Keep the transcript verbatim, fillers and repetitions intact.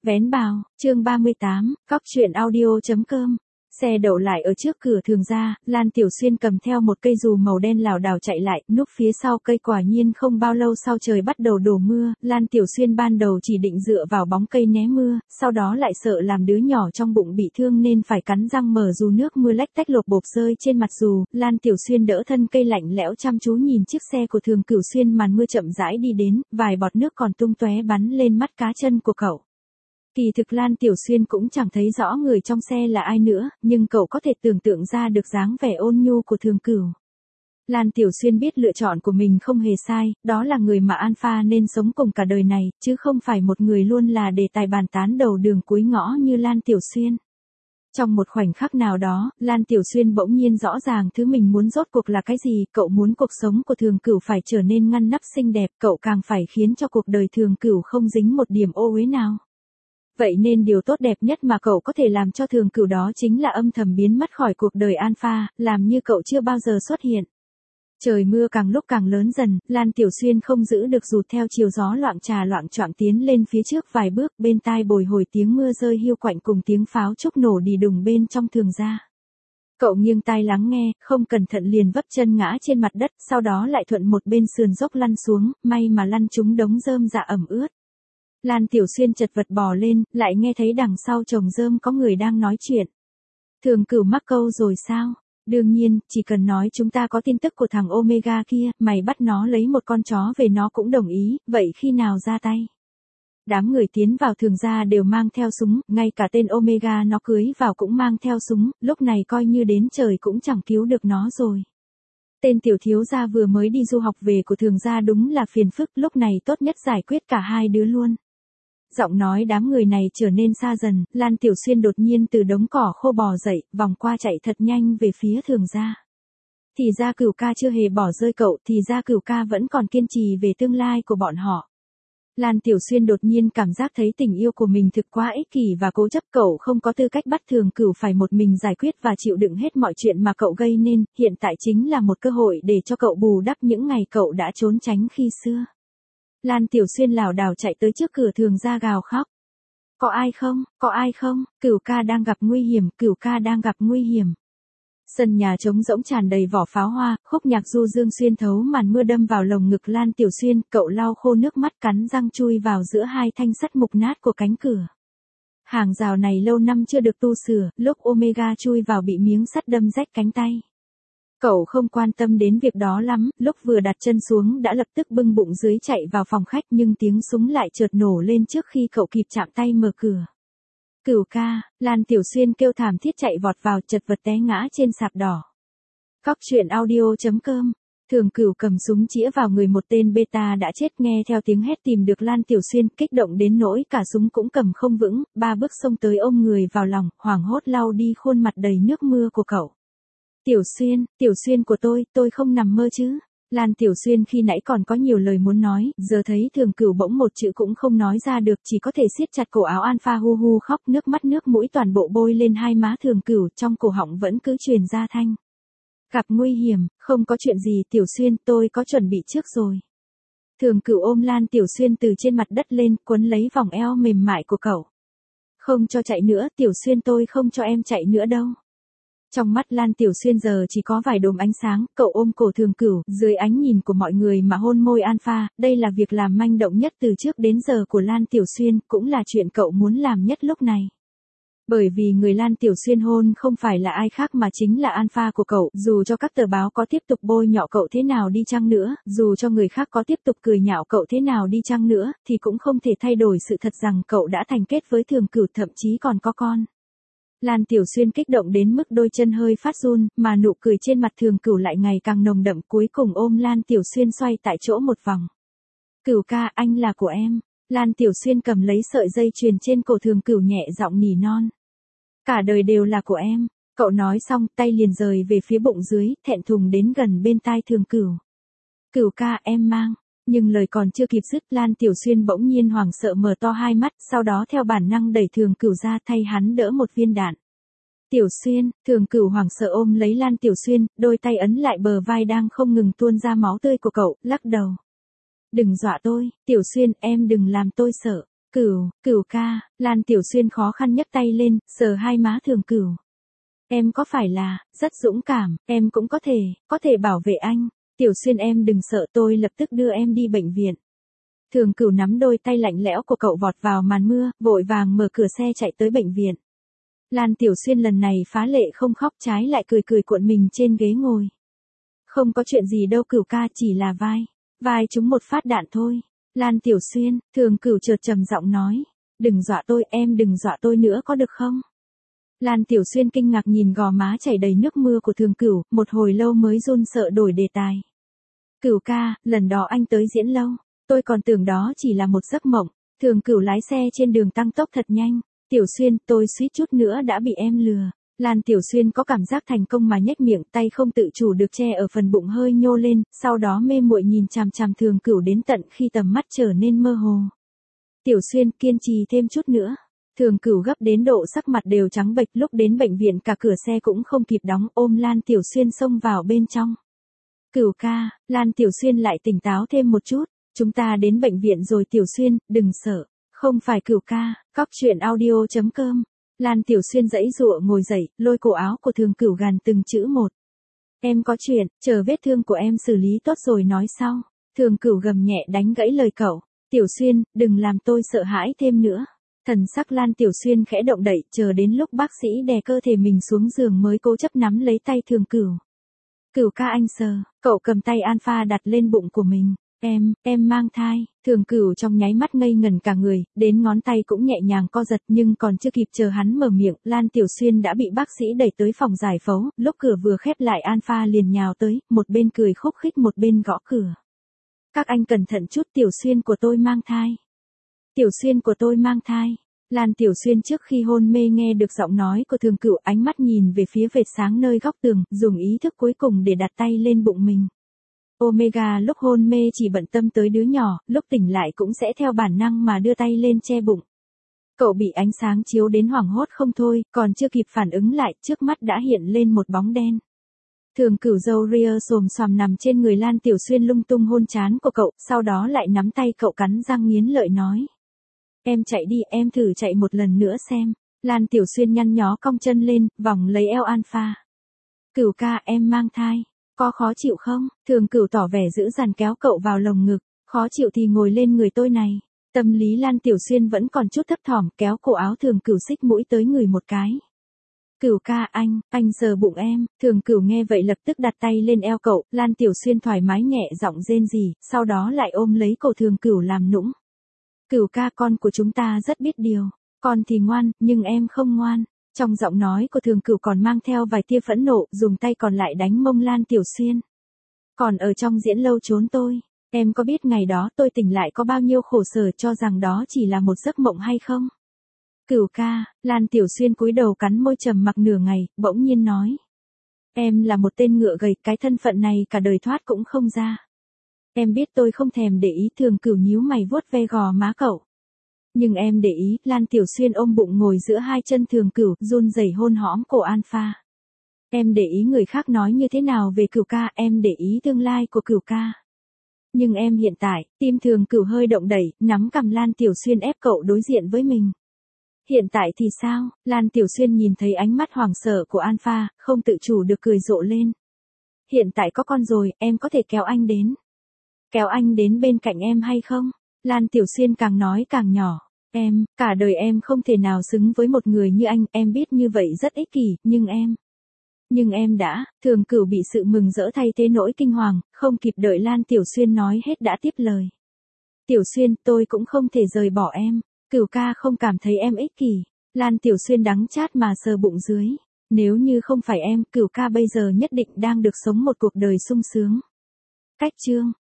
Vén bào, chương ba mươi tám, cóc truyện audio.com. Xe đậu lại ở trước cửa thường gia, Lan Tiểu Xuyên cầm theo một cây dù màu đen lảo đảo chạy lại, núp phía sau cây. Quả nhiên không bao lâu sau trời bắt đầu đổ mưa, Lan Tiểu Xuyên ban đầu chỉ định dựa vào bóng cây né mưa, sau đó lại sợ làm đứa nhỏ trong bụng bị thương nên phải cắn răng mở dù nước mưa lách tách lột bột rơi trên mặt dù. Lan Tiểu Xuyên đỡ thân cây lạnh lẽo chăm chú nhìn chiếc xe của Thường Cửu xuyên màn mưa chậm rãi đi đến, vài bọt nước còn tung tóe bắn lên mắt cá chân của cậu. Kỳ thực Lan Tiểu Xuyên cũng chẳng thấy rõ người trong xe là ai nữa, nhưng cậu có thể tưởng tượng ra được dáng vẻ ôn nhu của Thường Cửu. Lan Tiểu Xuyên biết lựa chọn của mình không hề sai, đó là người mà Alpha nên sống cùng cả đời này, chứ không phải một người luôn là đề tài bàn tán đầu đường cuối ngõ như Lan Tiểu Xuyên. Trong một khoảnh khắc nào đó, Lan Tiểu Xuyên bỗng nhiên rõ ràng thứ mình muốn rốt cuộc là cái gì. Cậu muốn cuộc sống của Thường Cửu phải trở nên ngăn nắp xinh đẹp, cậu càng phải khiến cho cuộc đời Thường Cửu không dính một điểm ô uế nào. Vậy nên điều tốt đẹp nhất mà cậu có thể làm cho Thường Cửu đó chính là âm thầm biến mất khỏi cuộc đời Alpha, làm như cậu chưa bao giờ xuất hiện. Trời mưa càng lúc càng lớn dần, Lan Tiểu Xuyên không giữ được dù theo chiều gió loạng trà loạng choạng tiến lên phía trước vài bước, bên tai bồi hồi tiếng mưa rơi hiu quạnh cùng tiếng pháo trúc nổ đì đùng bên trong thường gia. Cậu nghiêng tai lắng nghe, không cẩn thận liền vấp chân ngã trên mặt đất, sau đó lại thuận một bên sườn dốc lăn xuống, may mà lăn trúng đống rơm rạ ẩm ướt. Lan Tiểu Xuyên chật vật bò lên, lại nghe thấy đằng sau chồng rơm có người đang nói chuyện. Thường Cửu mắc câu rồi sao? Đương nhiên, chỉ cần nói chúng ta có tin tức của thằng Omega kia, mày bắt nó lấy một con chó về nó cũng đồng ý, vậy khi nào ra tay? Đám người tiến vào thường gia đều mang theo súng, ngay cả tên Omega nó cưới vào cũng mang theo súng, lúc này coi như đến trời cũng chẳng cứu được nó rồi. Tên tiểu thiếu gia vừa mới đi du học về của thường gia đúng là phiền phức, lúc này tốt nhất giải quyết cả hai đứa luôn. Giọng nói đám người này trở nên xa dần, Lan Tiểu Xuyên đột nhiên từ đống cỏ khô bò dậy, vòng qua chạy thật nhanh về phía thường gia. Thì ra Cửu ca chưa hề bỏ rơi cậu, thì ra Cửu ca vẫn còn kiên trì về tương lai của bọn họ. Lan Tiểu Xuyên đột nhiên cảm giác thấy tình yêu của mình thực quá ích kỷ và cố chấp, cậu không có tư cách bắt Thường Cửu phải một mình giải quyết và chịu đựng hết mọi chuyện mà cậu gây nên, hiện tại chính là một cơ hội để cho cậu bù đắp những ngày cậu đã trốn tránh khi xưa. Lan Tiểu Xuyên lảo đảo chạy tới trước cửa thường gia gào khóc. Có ai không, có ai không, Cửu ca đang gặp nguy hiểm, Cửu ca đang gặp nguy hiểm. Sân nhà trống rỗng tràn đầy vỏ pháo hoa, khúc nhạc du dương xuyên thấu màn mưa đâm vào lồng ngực Lan Tiểu Xuyên, cậu lau khô nước mắt cắn răng chui vào giữa hai thanh sắt mục nát của cánh cửa. Hàng rào này lâu năm chưa được tu sửa, lúc Omega chui vào bị miếng sắt đâm rách cánh tay. Cậu không quan tâm đến việc đó lắm, lúc vừa đặt chân xuống đã lập tức bưng bụng dưới chạy vào phòng khách, nhưng tiếng súng lại chợt nổ lên trước khi cậu kịp chạm tay mở cửa. Cửu ca, Lan Tiểu Xuyên kêu thảm thiết chạy vọt vào, chật vật té ngã trên sạp đỏ. Cóc truyện audio.com. Thường Cửu cầm súng chĩa vào người một tên beta đã chết, nghe theo tiếng hét tìm được Lan Tiểu Xuyên, kích động đến nỗi cả súng cũng cầm không vững, ba bước xông tới ôm người vào lòng, hoảng hốt lau đi khuôn mặt đầy nước mưa của cậu. Tiểu Xuyên, Tiểu Xuyên của tôi, tôi không nằm mơ chứ. Lan Tiểu Xuyên khi nãy còn có nhiều lời muốn nói, giờ thấy Thường Cửu bỗng một chữ cũng không nói ra được, chỉ có thể siết chặt cổ áo Alpha hu hu khóc, nước mắt nước mũi toàn bộ bôi lên hai má Thường Cửu, trong cổ họng vẫn cứ truyền ra thanh. Gặp nguy hiểm, không có chuyện gì Tiểu Xuyên, tôi có chuẩn bị trước rồi. Thường Cửu ôm Lan Tiểu Xuyên từ trên mặt đất lên, quấn lấy vòng eo mềm mại của cậu. Không cho chạy nữa, Tiểu Xuyên, tôi không cho em chạy nữa đâu. Trong mắt Lan Tiểu Xuyên giờ chỉ có vài đốm ánh sáng, cậu ôm cổ Thường Cửu, dưới ánh nhìn của mọi người mà hôn môi Alpha, đây là việc làm manh động nhất từ trước đến giờ của Lan Tiểu Xuyên, cũng là chuyện cậu muốn làm nhất lúc này. Bởi vì người Lan Tiểu Xuyên hôn không phải là ai khác mà chính là Alpha của cậu, dù cho các tờ báo có tiếp tục bôi nhọ cậu thế nào đi chăng nữa, dù cho người khác có tiếp tục cười nhạo cậu thế nào đi chăng nữa, thì cũng không thể thay đổi sự thật rằng cậu đã thành kết với Thường Cửu, thậm chí còn có con. Lan Tiểu Xuyên kích động đến mức đôi chân hơi phát run, mà nụ cười trên mặt Thường Cửu lại ngày càng nồng đậm, cuối cùng ôm Lan Tiểu Xuyên xoay tại chỗ một vòng. Cửu ca, anh là của em. Lan Tiểu Xuyên cầm lấy sợi dây chuyền trên cổ Thường Cửu nhẹ giọng nỉ non. Cả đời đều là của em. Cậu nói xong, tay liền rời về phía bụng dưới, thẹn thùng đến gần bên tai Thường Cửu. Cửu ca, em mang. Nhưng lời còn chưa kịp dứt, Lan Tiểu Xuyên bỗng nhiên hoảng sợ mở to hai mắt, sau đó theo bản năng đẩy Thường Cửu ra thay hắn đỡ một viên đạn. Tiểu Xuyên, Thường Cửu hoảng sợ ôm lấy Lan Tiểu Xuyên, đôi tay ấn lại bờ vai đang không ngừng tuôn ra máu tươi của cậu, lắc đầu. Đừng dọa tôi, Tiểu Xuyên, em đừng làm tôi sợ. Cửu, Cửu ca, Lan Tiểu Xuyên khó khăn nhấc tay lên, sờ hai má Thường Cửu. Em có phải là, rất dũng cảm, em cũng có thể, có thể bảo vệ anh. Tiểu Xuyên em đừng sợ, tôi lập tức đưa em đi bệnh viện. Thường Cửu nắm đôi tay lạnh lẽo của cậu vọt vào màn mưa, vội vàng mở cửa xe chạy tới bệnh viện. Lan Tiểu Xuyên lần này phá lệ không khóc, trái lại cười cười cuộn mình trên ghế ngồi. Không có chuyện gì đâu Cửu ca, chỉ là vai, vai trúng một phát đạn thôi. Lan Tiểu Xuyên, Thường Cửu chợt trầm giọng nói, đừng dọa tôi, em đừng dọa tôi nữa có được không? Lan Tiểu Xuyên kinh ngạc nhìn gò má chảy đầy nước mưa của Thường Cửu, một hồi lâu mới run sợ đổi đề tài. Cửu ca, lần đó anh tới diễn lâu, tôi còn tưởng đó chỉ là một giấc mộng. Thường Cửu lái xe trên đường tăng tốc thật nhanh. Tiểu Xuyên, tôi suýt chút nữa đã bị em lừa. Lan Tiểu Xuyên có cảm giác thành công mà nhếch miệng, tay không tự chủ được che ở phần bụng hơi nhô lên, sau đó mê muội nhìn chằm chằm Thường Cửu đến tận khi tầm mắt trở nên mơ hồ. Tiểu Xuyên, kiên trì thêm chút nữa. Thường Cửu gấp đến độ sắc mặt đều trắng bệch, lúc đến bệnh viện cả cửa xe cũng không kịp đóng, ôm Lan Tiểu Xuyên xông vào bên trong. Cửu ca, Lan Tiểu Xuyên lại tỉnh táo thêm một chút, chúng ta đến bệnh viện rồi Tiểu Xuyên, đừng sợ. Không phải Cửu ca, cóc truyện audio chấm com. Lan Tiểu Xuyên giãy giụa ngồi dậy, lôi cổ áo của Thường Cửu gàn từng chữ một. Em có chuyện, chờ vết thương của em xử lý tốt rồi nói sau. Thường Cửu gầm nhẹ đánh gãy lời cậu. Tiểu Xuyên, đừng làm tôi sợ hãi thêm nữa. Thần sắc Lan Tiểu Xuyên khẽ động đậy, chờ đến lúc bác sĩ đè cơ thể mình xuống giường mới cố chấp nắm lấy tay Thường Cửu. Cửu ca anh sờ, cậu cầm tay Alpha đặt lên bụng của mình. Em, em mang thai. Thường Cửu trong nháy mắt ngây ngẩn cả người, đến ngón tay cũng nhẹ nhàng co giật, nhưng còn chưa kịp chờ hắn mở miệng, Lan Tiểu Xuyên đã bị bác sĩ đẩy tới phòng giải phẫu, lúc cửa vừa khép lại Alpha liền nhào tới, một bên cười khúc khích một bên gõ cửa. Các anh cẩn thận chút, Tiểu Xuyên của tôi mang thai. Tiểu Xuyên của tôi mang thai. Lan Tiểu Xuyên trước khi hôn mê nghe được giọng nói của Thường Cửu, ánh mắt nhìn về phía vệt sáng nơi góc tường, dùng ý thức cuối cùng để đặt tay lên bụng mình. Omega lúc hôn mê chỉ bận tâm tới đứa nhỏ, lúc tỉnh lại cũng sẽ theo bản năng mà đưa tay lên che bụng. Cậu bị ánh sáng chiếu đến hoảng hốt không thôi, còn chưa kịp phản ứng lại, trước mắt đã hiện lên một bóng đen. Thường Cửu râu ria xồm xoàm nằm trên người Lan Tiểu Xuyên lung tung hôn trán của cậu, sau đó lại nắm tay cậu cắn răng nghiến lợi nói. Em chạy đi, em thử chạy một lần nữa xem. Lan Tiểu Xuyên nhăn nhó cong chân lên, vòng lấy eo Alpha. Cửu ca, em mang thai. Có khó chịu không? Thường Cửu tỏ vẻ dữ dằn kéo cậu vào lồng ngực. Khó chịu thì ngồi lên người tôi này. Tâm lý Lan Tiểu Xuyên vẫn còn chút thấp thỏm, kéo cổ áo Thường Cửu xích mũi tới người một cái. Cửu ca anh, anh sờ bụng em. Thường Cửu nghe vậy lập tức đặt tay lên eo cậu, Lan Tiểu Xuyên thoải mái nhẹ giọng rên rỉ, sau đó lại ôm lấy cổ Thường Cửu làm nũng. Cửu ca, con của chúng ta rất biết điều. Con thì ngoan, nhưng em không ngoan. Trong giọng nói của Thường Cửu còn mang theo vài tia phẫn nộ, dùng tay còn lại đánh mông Lan Tiểu Xuyên. Còn ở trong diễn lâu trốn tôi, em có biết ngày đó tôi tỉnh lại có bao nhiêu khổ sở, cho rằng đó chỉ là một giấc mộng hay không? Cửu ca, Lan Tiểu Xuyên cúi đầu cắn môi trầm mặc nửa ngày, bỗng nhiên nói. Em là một tên ngựa gầy, cái thân phận này cả đời thoát cũng không ra. Em biết tôi không thèm để ý. Thường Cửu nhíu mày vuốt ve gò má cậu. Nhưng em để ý. Lan Tiểu Xuyên ôm bụng ngồi giữa hai chân Thường Cửu, run rẩy hôn hõm cổ Alpha. Em để ý người khác nói như thế nào về Cửu ca, em để ý tương lai của Cửu ca. Nhưng em hiện tại, tim Thường Cửu hơi động đẩy, nắm cằm Lan Tiểu Xuyên ép cậu đối diện với mình. Hiện tại thì sao? Lan Tiểu Xuyên nhìn thấy ánh mắt hoảng sợ của Alpha, không tự chủ được cười rộ lên. Hiện tại có con rồi, em có thể kéo anh đến. Kéo anh đến bên cạnh em hay không? Lan Tiểu Xuyên càng nói càng nhỏ. Em, cả đời em không thể nào xứng với một người như anh, em biết như vậy rất ích kỷ, nhưng em... Nhưng em đã, Thường Cửu bị sự mừng rỡ thay thế nỗi kinh hoàng, không kịp đợi Lan Tiểu Xuyên nói hết đã tiếp lời. Tiểu Xuyên, tôi cũng không thể rời bỏ em. Cửu ca không cảm thấy em ích kỷ. Lan Tiểu Xuyên đắng chát mà sờ bụng dưới. Nếu như không phải em, Cửu ca bây giờ nhất định đang được sống một cuộc đời sung sướng. Cách chương